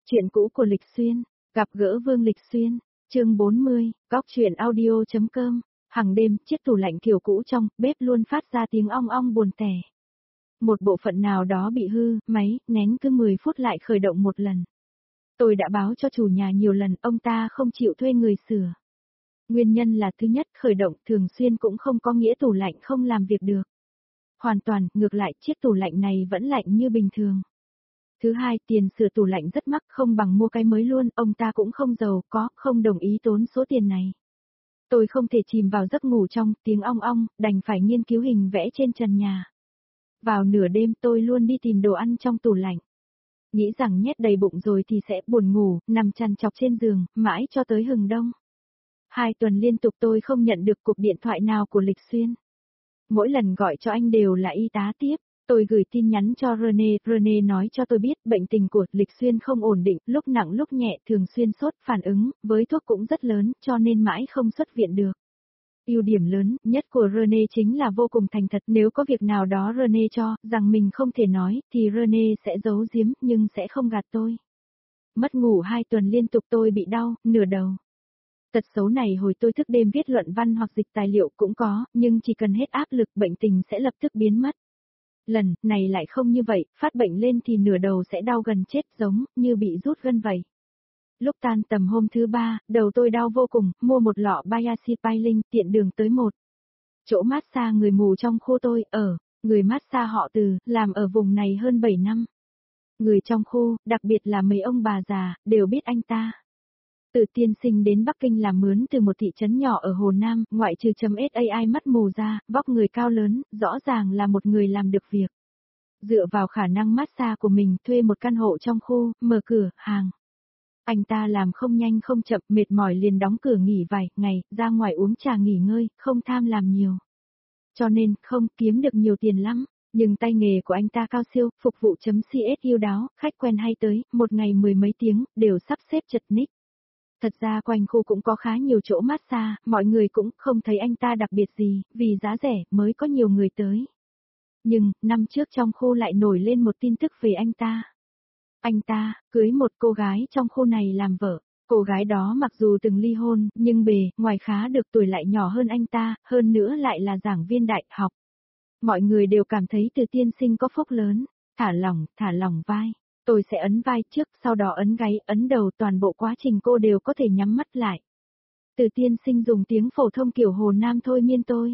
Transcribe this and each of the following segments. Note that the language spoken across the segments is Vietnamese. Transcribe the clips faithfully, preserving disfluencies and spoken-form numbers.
Chuyện cũ của Lịch Xuyên, gặp gỡ Vương Lịch Xuyên, chương bốn mươi, góc truyện audio.com, hàng đêm chiếc tủ lạnh kiểu cũ trong bếp luôn phát ra tiếng ong ong buồn tẻ. Một bộ phận nào đó bị hư, máy, nén cứ mười phút lại khởi động một lần. Tôi đã báo cho chủ nhà nhiều lần, ông ta không chịu thuê người sửa. Nguyên nhân là thứ nhất, khởi động thường xuyên cũng không có nghĩa tủ lạnh không làm việc được. Hoàn toàn, ngược lại, chiếc tủ lạnh này vẫn lạnh như bình thường. Thứ hai, tiền sửa tủ lạnh rất mắc, không bằng mua cái mới luôn, ông ta cũng không giàu có, không đồng ý tốn số tiền này. Tôi không thể chìm vào giấc ngủ trong tiếng ong ong, đành phải nghiên cứu hình vẽ trên trần nhà. Vào nửa đêm tôi luôn đi tìm đồ ăn trong tủ lạnh. Nghĩ rằng nhét đầy bụng rồi thì sẽ buồn ngủ, nằm chằn chọc trên giường, mãi cho tới hừng đông. Hai tuần liên tục tôi không nhận được cuộc điện thoại nào của Lịch Xuyên. Mỗi lần gọi cho anh đều là y tá tiếp. Tôi gửi tin nhắn cho René, René nói cho tôi biết bệnh tình của Lịch Xuyên không ổn định, lúc nặng lúc nhẹ, thường xuyên sốt, phản ứng, với thuốc cũng rất lớn, cho nên mãi không xuất viện được. Ưu điểm lớn nhất của René chính là vô cùng thành thật, nếu có việc nào đó René cho, rằng mình không thể nói, thì René sẽ giấu giếm, nhưng sẽ không gạt tôi. Mất ngủ hai tuần liên tục tôi bị đau, nửa đầu. Tật xấu này hồi tôi thức đêm viết luận văn hoặc dịch tài liệu cũng có, nhưng chỉ cần hết áp lực bệnh tình sẽ lập tức biến mất. Lần này lại không như vậy, phát bệnh lên thì nửa đầu sẽ đau gần chết giống như bị rút gân vậy. Lúc tan tầm hôm thứ ba, đầu tôi đau vô cùng, mua một lọ Biacypilin tiện đường tới một chỗ massage người mù trong khu tôi ở, người massage họ Từ, làm ở vùng này hơn bảy năm. Người trong khu, đặc biệt là mấy ông bà già, đều biết anh ta. Từ tiên sinh đến Bắc Kinh làm mướn từ một thị trấn nhỏ ở Hồ Nam, ngoại trừ chấm sai mắt mù ra, vóc người cao lớn, rõ ràng là một người làm được việc. Dựa vào khả năng massage của mình thuê một căn hộ trong khu, mở cửa, hàng. Anh ta làm không nhanh không chậm, mệt mỏi liền đóng cửa nghỉ vài ngày, ra ngoài uống trà nghỉ ngơi, không tham làm nhiều. Cho nên, không kiếm được nhiều tiền lắm, nhưng tay nghề của anh ta cao siêu, phục vụ chấm cs yêu đáo, khách quen hay tới, một ngày mười mấy tiếng, đều sắp xếp chật ních. Thật ra quanh khu cũng có khá nhiều chỗ massage, mọi người cũng không thấy anh ta đặc biệt gì, vì giá rẻ mới có nhiều người tới. Nhưng, năm trước trong khu lại nổi lên một tin tức về anh ta. Anh ta, cưới một cô gái trong khu này làm vợ. Cô gái đó mặc dù từng ly hôn, nhưng bề, ngoài khá được tuổi lại nhỏ hơn anh ta, hơn nữa lại là giảng viên đại học. Mọi người đều cảm thấy Từ tiên sinh có phúc lớn, thả lỏng, thả lỏng vai. Tôi sẽ ấn vai trước, sau đó ấn gáy, ấn đầu, toàn bộ quá trình cô đều có thể nhắm mắt lại. Từ tiên sinh dùng tiếng phổ thông kiểu Hồ Nam thôi miên tôi.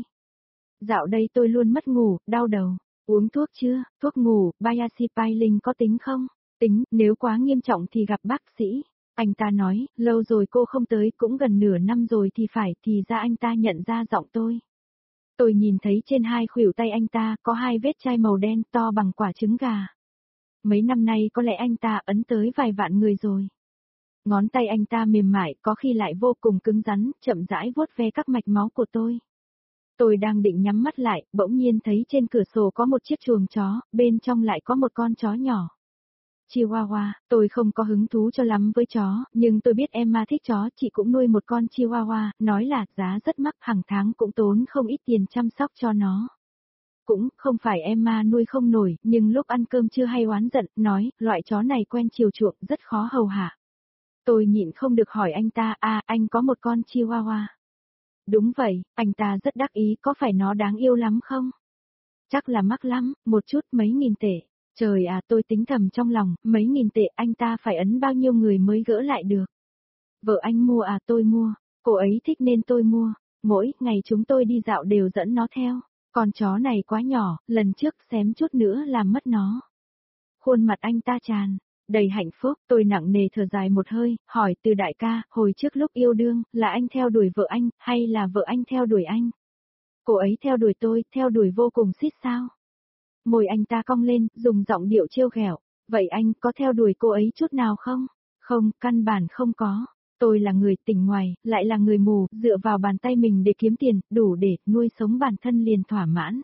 Dạo đây tôi luôn mất ngủ, đau đầu. Uống thuốc chưa? Thuốc ngủ, Biacypilin có tính không? Tính, nếu quá nghiêm trọng thì gặp bác sĩ. Anh ta nói, lâu rồi cô không tới, cũng gần nửa năm rồi thì phải, thì ra anh ta nhận ra giọng tôi. Tôi nhìn thấy trên hai khuỷu tay anh ta có hai vết chai màu đen to bằng quả trứng gà. Mấy năm nay có lẽ anh ta ấn tới vài vạn người rồi. Ngón tay anh ta mềm mại, có khi lại vô cùng cứng rắn, chậm rãi vuốt ve các mạch máu của tôi. Tôi đang định nhắm mắt lại, bỗng nhiên thấy trên cửa sổ có một chiếc chuồng chó, bên trong lại có một con chó nhỏ. Chihuahua, tôi không có hứng thú cho lắm với chó, nhưng tôi biết Emma thích chó, chị cũng nuôi một con Chihuahua, nói là giá rất mắc, hàng tháng cũng tốn không ít tiền chăm sóc cho nó. Cũng không phải Emma nuôi không nổi, nhưng lúc ăn cơm chưa hay oán giận, nói, loại chó này quen chiều chuộng, rất khó hầu hạ. Tôi nhịn không được hỏi anh ta, à, anh có một con Chihuahua. Đúng vậy, anh ta rất đắc ý, có phải nó đáng yêu lắm không? Chắc là mắc lắm, một chút mấy nghìn tệ. Trời à, tôi tính thầm trong lòng, mấy nghìn tệ anh ta phải ấn bao nhiêu người mới gỡ lại được. Vợ anh mua à, tôi mua, cô ấy thích nên tôi mua, mỗi ngày chúng tôi đi dạo đều dẫn nó theo. Con chó này quá nhỏ, lần trước xém chút nữa làm mất nó. Khuôn mặt anh ta tràn đầy hạnh phúc, tôi nặng nề thở dài một hơi, hỏi Từ đại ca, hồi trước lúc yêu đương, là anh theo đuổi vợ anh, hay là vợ anh theo đuổi anh? Cô ấy theo đuổi tôi, theo đuổi vô cùng xít sao? Môi anh ta cong lên, dùng giọng điệu trêu ghẹo, vậy anh có theo đuổi cô ấy chút nào không? Không, căn bản không có. Tôi là người tỉnh ngoài, lại là người mù, dựa vào bàn tay mình để kiếm tiền, đủ để nuôi sống bản thân liền thỏa mãn.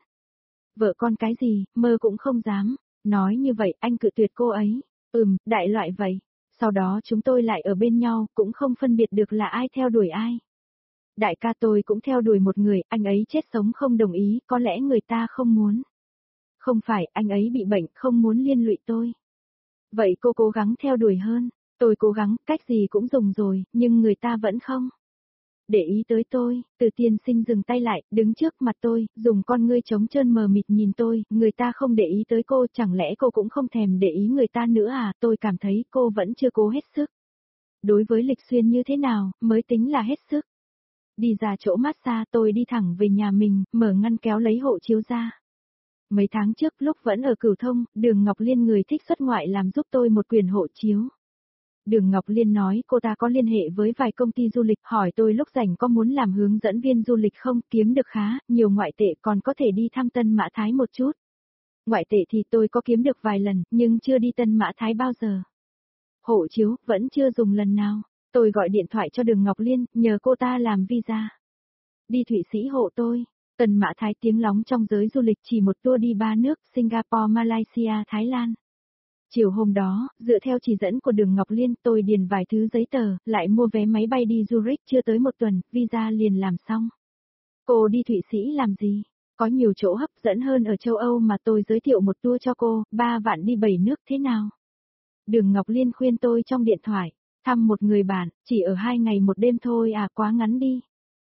Vợ con cái gì, mơ cũng không dám. Nói như vậy, anh cự tuyệt cô ấy. Ừm, đại loại vậy. Sau đó chúng tôi lại ở bên nhau, cũng không phân biệt được là ai theo đuổi ai. Đại ca tôi cũng theo đuổi một người, anh ấy chết sống không đồng ý, có lẽ người ta không muốn. Không phải, anh ấy bị bệnh, không muốn liên lụy tôi. Vậy cô cố gắng theo đuổi hơn. Tôi cố gắng, cách gì cũng dùng rồi, nhưng người ta vẫn không để ý tới tôi. Từ tiên sinh dừng tay lại, đứng trước mặt tôi, dùng con ngươi trống trơn mờ mịt nhìn tôi, người ta không để ý tới cô, chẳng lẽ cô cũng không thèm để ý người ta nữa à? Tôi cảm thấy cô vẫn chưa cố hết sức. Đối với Lịch Xuyên như thế nào, mới tính là hết sức. Đi ra chỗ massage, tôi đi thẳng về nhà mình, mở ngăn kéo lấy hộ chiếu ra. Mấy tháng trước lúc vẫn ở Cửu Thông, Đường Ngọc Liên người thích xuất ngoại làm giúp tôi một quyển hộ chiếu. Đường Ngọc Liên nói cô ta có liên hệ với vài công ty du lịch, hỏi tôi lúc rảnh có muốn làm hướng dẫn viên du lịch không, kiếm được khá, nhiều ngoại tệ, còn có thể đi thăm Tân Mã Thái một chút. Ngoại tệ thì tôi có kiếm được vài lần, nhưng chưa đi Tân Mã Thái bao giờ. Hộ chiếu, vẫn chưa dùng lần nào. Tôi gọi điện thoại cho Đường Ngọc Liên, nhờ cô ta làm visa. Đi Thụy Sĩ hộ tôi. Tân Mã Thái tiếng lóng trong giới du lịch, chỉ một tour đi ba nước, Singapore, Malaysia, Thái Lan. Chiều hôm đó, dựa theo chỉ dẫn của Đường Ngọc Liên, tôi điền vài thứ giấy tờ, lại mua vé máy bay đi Zurich, chưa tới một tuần, visa liền làm xong. Cô đi Thụy Sĩ làm gì? Có nhiều chỗ hấp dẫn hơn ở châu Âu mà, tôi giới thiệu một tour cho cô, ba vạn đi bảy nước thế nào? Đường Ngọc Liên khuyên tôi trong điện thoại, thăm một người bạn, chỉ ở hai ngày một đêm thôi à, quá ngắn đi.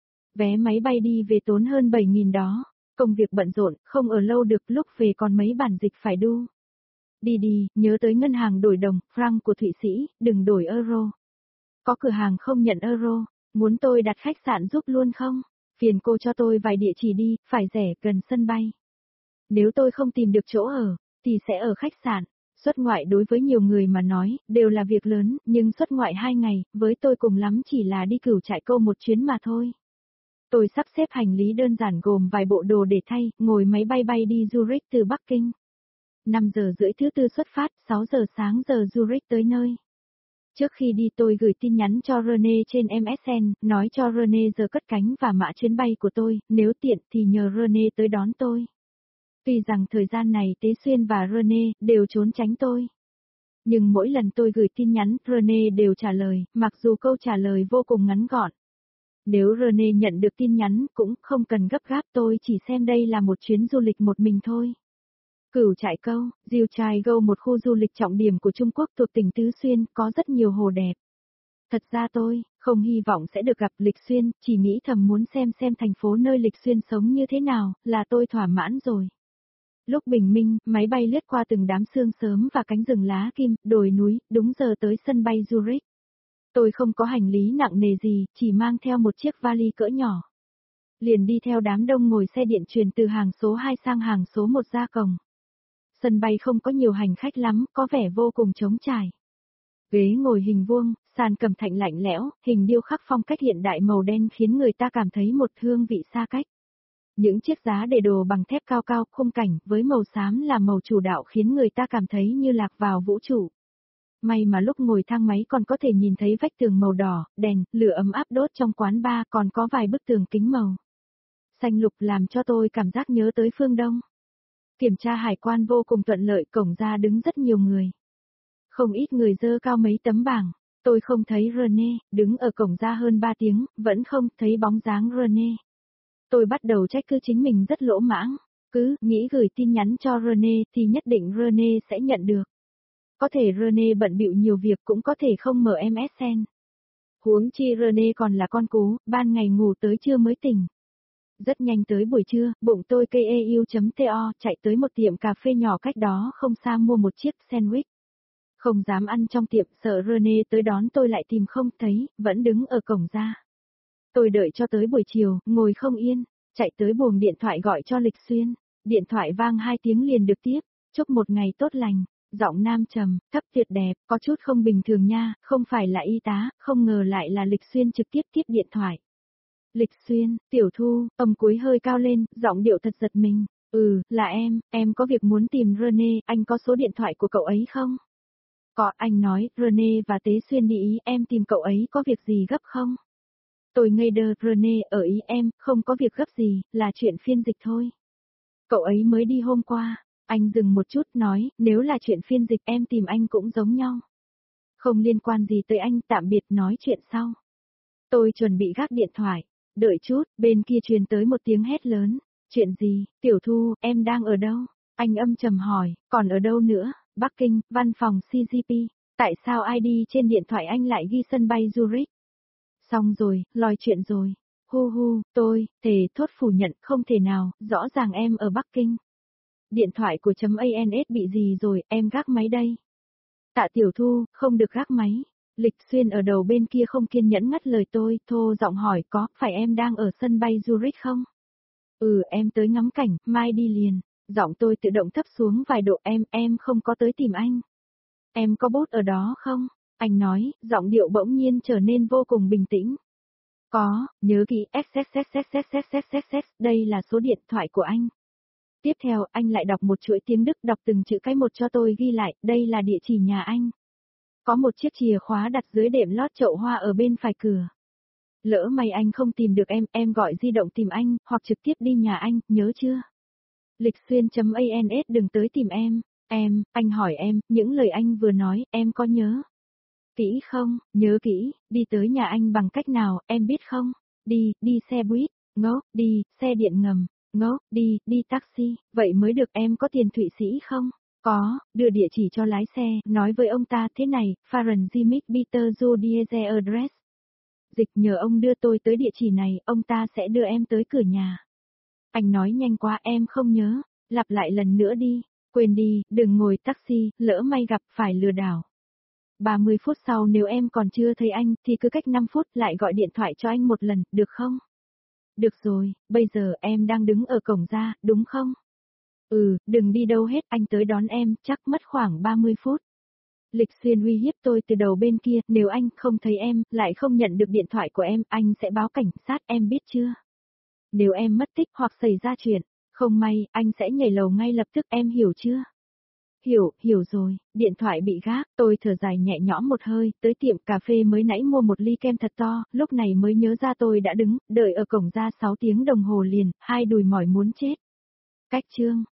Vé máy bay đi về tốn hơn bảy nghìn đó, công việc bận rộn, không ở lâu được, lúc về còn mấy bản dịch phải đu. Đi đi, nhớ tới ngân hàng đổi đồng, franc của Thụy Sĩ, đừng đổi euro. Có cửa hàng không nhận euro, muốn tôi đặt khách sạn giúp luôn không? Phiền cô cho tôi vài địa chỉ đi, phải rẻ, gần sân bay. Nếu tôi không tìm được chỗ ở, thì sẽ ở khách sạn. Xuất ngoại đối với nhiều người mà nói, đều là việc lớn, nhưng xuất ngoại hai ngày, với tôi cùng lắm chỉ là đi Cửu Trại Câu một chuyến mà thôi. Tôi sắp xếp hành lý đơn giản gồm vài bộ đồ để thay, ngồi máy bay bay đi Zurich từ Bắc Kinh. năm giờ rưỡi thứ tư xuất phát, sáu giờ sáng giờ Zurich tới nơi. Trước khi đi tôi gửi tin nhắn cho Rene trên em ét en, nói cho Rene giờ cất cánh và mã chuyến bay của tôi, nếu tiện thì nhờ Rene tới đón tôi. Tuy rằng thời gian này Tế Xuyên và Rene đều trốn tránh tôi. Nhưng mỗi lần tôi gửi tin nhắn, Rene đều trả lời, mặc dù câu trả lời vô cùng ngắn gọn. Nếu Rene nhận được tin nhắn cũng không cần gấp gáp, tôi chỉ xem đây là một chuyến du lịch một mình thôi. Cửu Trại Câu, Diêu Trai Gâu, một khu du lịch trọng điểm của Trung Quốc thuộc tỉnh Tứ Xuyên, có rất nhiều hồ đẹp. Thật ra tôi không hy vọng sẽ được gặp Lịch Xuyên, chỉ nghĩ thầm muốn xem xem thành phố nơi Lịch Xuyên sống như thế nào, là tôi thỏa mãn rồi. Lúc bình minh, máy bay lướt qua từng đám sương sớm và cánh rừng lá kim, đồi núi, đúng giờ tới sân bay Zurich. Tôi không có hành lý nặng nề gì, chỉ mang theo một chiếc vali cỡ nhỏ. Liền đi theo đám đông ngồi xe điện truyền từ hàng số hai sang hàng số một ra cổng. Sân bay không có nhiều hành khách lắm, có vẻ vô cùng trống trải. Ghế ngồi hình vuông, sàn cẩm thạch lạnh lẽo, hình điêu khắc phong cách hiện đại màu đen khiến người ta cảm thấy một hương vị xa cách. Những chiếc giá để đồ bằng thép cao cao, khung cảnh với màu xám là màu chủ đạo khiến người ta cảm thấy như lạc vào vũ trụ. May mà lúc ngồi thang máy còn có thể nhìn thấy vách tường màu đỏ, đèn, lửa ấm áp đốt trong quán bar, còn có vài bức tường kính màu xanh lục làm cho tôi cảm giác nhớ tới phương Đông. Kiểm tra hải quan vô cùng thuận lợi, cổng ra đứng rất nhiều người. Không ít người dơ cao mấy tấm bảng. Tôi không thấy Rene, đứng ở cổng ra hơn ba tiếng, vẫn không thấy bóng dáng Rene. Tôi bắt đầu trách cứ chính mình rất lỗ mãng, cứ nghĩ gửi tin nhắn cho Rene thì nhất định Rene sẽ nhận được. Có thể Rene bận bịu nhiều việc, cũng có thể không mở em ét en. Huống chi Rene còn là con cú, ban ngày ngủ tới trưa mới tỉnh. Rất nhanh tới buổi trưa, bụng tôi keu.to chạy tới một tiệm cà phê nhỏ cách đó không xa mua một chiếc sandwich. Không dám ăn trong tiệm, sợ Rene tới đón tôi lại tìm không thấy, vẫn đứng ở cổng ra. Tôi đợi cho tới buổi chiều, ngồi không yên, chạy tới buồng điện thoại gọi cho Lịch Xuyên. Điện thoại vang hai tiếng liền được tiếp, chúc một ngày tốt lành. Giọng nam trầm, thấp tuyệt đẹp, có chút không bình thường nha, không phải là y tá, không ngờ lại là Lịch Xuyên trực tiếp tiếp điện thoại. Lịch Xuyên, Tiểu Thu, âm cuối hơi cao lên, giọng điệu thật giật mình. Ừ, là em, em có việc muốn tìm Rene, anh có số điện thoại của cậu ấy không? Có, anh nói, Rene và Tế Xuyên đi Ý, em tìm cậu ấy có việc gì gấp không? Tôi ngây đơ, Rene ở Ý em, không có việc gấp gì, là chuyện phiên dịch thôi. Cậu ấy mới đi hôm qua. Anh dừng một chút nói, nếu là chuyện phiên dịch em tìm anh cũng giống nhau. Không liên quan gì tới anh, tạm biệt, nói chuyện sau. Tôi chuẩn bị gác điện thoại, đợi chút, bên kia truyền tới một tiếng hét lớn. Chuyện gì, Tiểu Thu, em đang ở đâu? Anh âm trầm hỏi, còn ở đâu nữa? Bắc Kinh, văn phòng xê giê pê. Tại sao i đê trên điện thoại anh lại ghi sân bay Zurich? Xong rồi, lòi chuyện rồi. Hu hu, tôi, thề thốt phủ nhận, không thể nào, rõ ràng em ở Bắc Kinh. Điện thoại của chấm a n s bị gì rồi, em gác máy đây. Tạ Tiểu Thu, không được gác máy. Lịch Xuyên ở đầu bên kia không kiên nhẫn ngắt lời tôi, thô giọng hỏi có, phải em đang ở sân bay Zurich không? Ừ, em tới ngắm cảnh, mai đi liền. Giọng tôi tự động thấp xuống vài độ, em, em không có tới tìm anh. Em có bốt ở đó không? Anh nói, giọng điệu bỗng nhiên trở nên vô cùng bình tĩnh. Có, nhớ kỹ, đây là số điện thoại của anh. Tiếp theo, anh lại đọc một chuỗi tiếng Đức, đọc từng chữ cái một cho tôi ghi lại, đây là địa chỉ nhà anh. Có một chiếc chìa khóa đặt dưới đệm lót chậu hoa ở bên phải cửa. Lỡ may anh không tìm được em, em gọi di động tìm anh, hoặc trực tiếp đi nhà anh, nhớ chưa? Lịch Xuyên.ans đừng tới tìm em. Em, anh hỏi em, những lời anh vừa nói, em có nhớ? Kỹ không? Nhớ kỹ, đi tới nhà anh bằng cách nào, em biết không? Đi, đi xe buýt, ngốc, đi, xe điện ngầm, ngốc, đi, đi taxi, vậy mới được. Em có tiền Thụy Sĩ không? Có, đưa địa chỉ cho lái xe, nói với ông ta thế này, Fahren Sie mich bitte zu diese Adresse. Dịch nhờ ông đưa tôi tới địa chỉ này, ông ta sẽ đưa em tới cửa nhà. Anh nói nhanh quá em không nhớ, lặp lại lần nữa đi, quên đi, đừng ngồi taxi, lỡ may gặp phải lừa đảo. ba mươi phút sau nếu em còn chưa thấy anh thì cứ cách năm phút lại gọi điện thoại cho anh một lần, được không? Được rồi, bây giờ em đang đứng ở cổng ra, đúng không? Ừ, đừng đi đâu hết, anh tới đón em, chắc mất khoảng ba mươi phút. Lịch Xuyên uy hiếp tôi từ đầu bên kia, nếu anh không thấy em, lại không nhận được điện thoại của em, anh sẽ báo cảnh sát, em biết chưa? Nếu em mất tích hoặc xảy ra chuyện, không may, anh sẽ nhảy lầu ngay lập tức, em hiểu chưa? Hiểu, hiểu rồi, điện thoại bị gác, tôi thở dài nhẹ nhõm một hơi, tới tiệm cà phê mới nãy mua một ly kem thật to, lúc này mới nhớ ra tôi đã đứng, đợi ở cổng ra sáu tiếng đồng hồ liền, hai đùi mỏi muốn chết. Cách chương